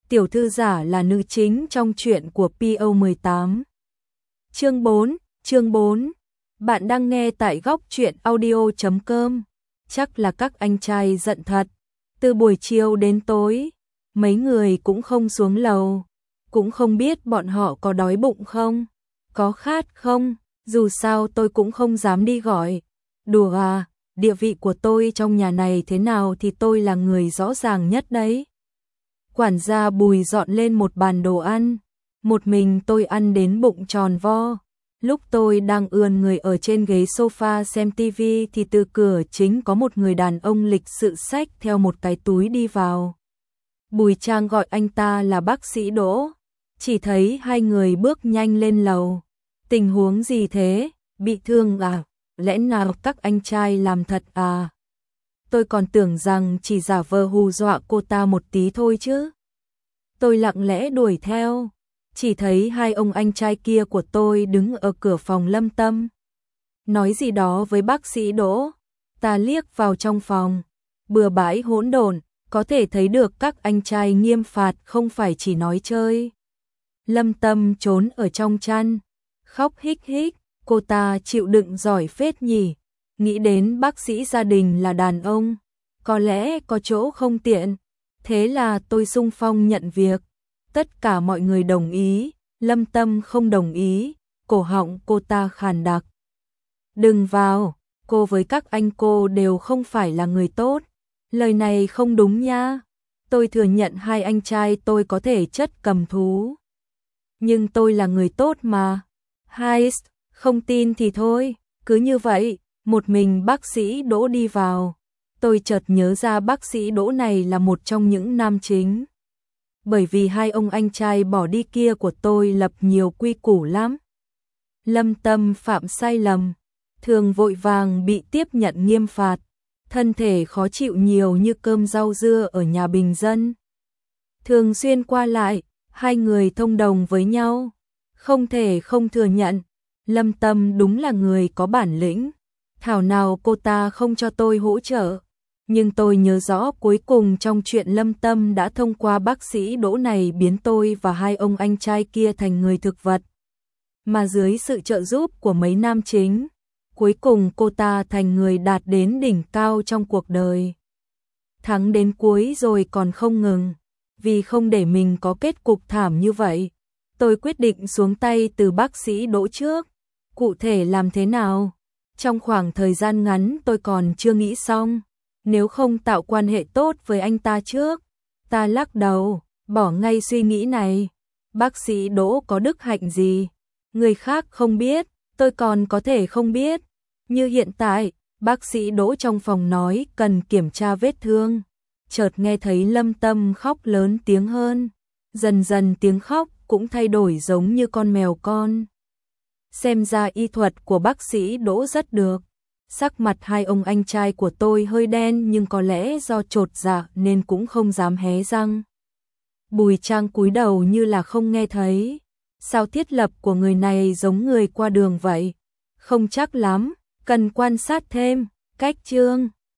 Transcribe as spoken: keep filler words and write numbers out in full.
tiểu thư giả là nữ chính trong truyện của pê o mười tám. Chương bốn, chương bốn. Bạn đang nghe tại góc truyện audio chấm com. Chắc là các anh trai giận thật. Từ buổi chiều đến tối, mấy người cũng không xuống lầu, cũng không biết bọn họ có đói bụng không, có khát không, dù sao tôi cũng không dám đi gọi. Đùa à, địa vị của tôi trong nhà này thế nào thì tôi là người rõ ràng nhất đấy. Quản gia Bùi dọn lên một bàn đồ ăn, một mình tôi ăn đến bụng tròn vo. Lúc tôi đang ườn người ở trên ghế sofa xem tivi thì từ cửa chính có một người đàn ông lịch sự xách theo một cái túi đi vào. Bùi Trang gọi anh ta là bác sĩ Đỗ, chỉ thấy hai người bước nhanh lên lầu. Tình huống gì thế, bị thương à, lẽ nào các anh trai làm thật à? Tôi còn tưởng rằng chỉ giả vờ hù dọa cô ta một tí thôi chứ. Tôi lặng lẽ đuổi theo, chỉ thấy hai ông anh trai kia của tôi đứng ở cửa phòng Lâm Tâm. Nói gì đó với bác sĩ Đỗ, ta liếc vào trong phòng, bừa bãi hỗn độn, có thể thấy được các anh trai nghiêm phạt không phải chỉ nói chơi. Lâm Tâm trốn ở trong chăn, khóc hích hích, cô ta chịu đựng giỏi phết nhỉ. Nghĩ đến bác sĩ gia đình là đàn ông, có lẽ có chỗ không tiện. Thế là tôi xung phong nhận việc. Tất cả mọi người đồng ý, Lâm Tâm không đồng ý, cổ họng cô ta khàn đặc. Đừng vào, cô với các anh cô đều không phải là người tốt. Lời này không đúng nha. Tôi thừa nhận hai anh trai tôi có thể chất cầm thú, nhưng tôi là người tốt mà. Hai, không tin thì thôi. Cứ như vậy, một mình bác sĩ Đỗ đi vào. Tôi chợt nhớ ra bác sĩ Đỗ này là một trong những nam chính. Bởi vì hai ông anh trai bỏ đi kia của tôi lập nhiều quy củ lắm. Lâm Tâm phạm sai lầm, thường vội vàng bị tiếp nhận nghiêm phạt, thân thể khó chịu nhiều như cơm rau dưa ở nhà bình dân. Thường xuyên qua lại, hai người thông đồng với nhau, không thể không thừa nhận, Lâm Tâm đúng là người có bản lĩnh. Thảo nào cô ta không cho tôi hỗ trợ. Nhưng tôi nhớ rõ cuối cùng trong chuyện Lâm Tâm đã thông qua bác sĩ Đỗ này biến tôi và hai ông anh trai kia thành người thực vật. Mà dưới sự trợ giúp của mấy nam chính, cuối cùng cô ta thành người đạt đến đỉnh cao trong cuộc đời. Thắng đến cuối rồi còn không ngừng. Vì không để mình có kết cục thảm như vậy, tôi quyết định xuống tay từ bác sĩ Đỗ trước. Cụ thể làm thế nào? Trong khoảng thời gian ngắn tôi còn chưa nghĩ xong. Nếu không tạo quan hệ tốt với anh ta trước, ta lắc đầu, bỏ ngay suy nghĩ này. Bác sĩ Đỗ có đức hạnh gì? Người khác không biết, tôi còn có thể không biết. Như hiện tại, bác sĩ Đỗ trong phòng nói cần kiểm tra vết thương. Chợt nghe thấy Lâm Tâm khóc lớn tiếng hơn. Dần dần tiếng khóc cũng thay đổi giống như con mèo con. Xem ra y thuật của bác sĩ Đỗ rất được. Sắc mặt hai ông anh trai của tôi hơi đen nhưng có lẽ do chột dạ nên cũng không dám hé răng. Bùi Trang cúi đầu như là không nghe thấy. Sao thiết lập của người này giống người qua đường vậy? Không chắc lắm, cần quan sát thêm. Cách chương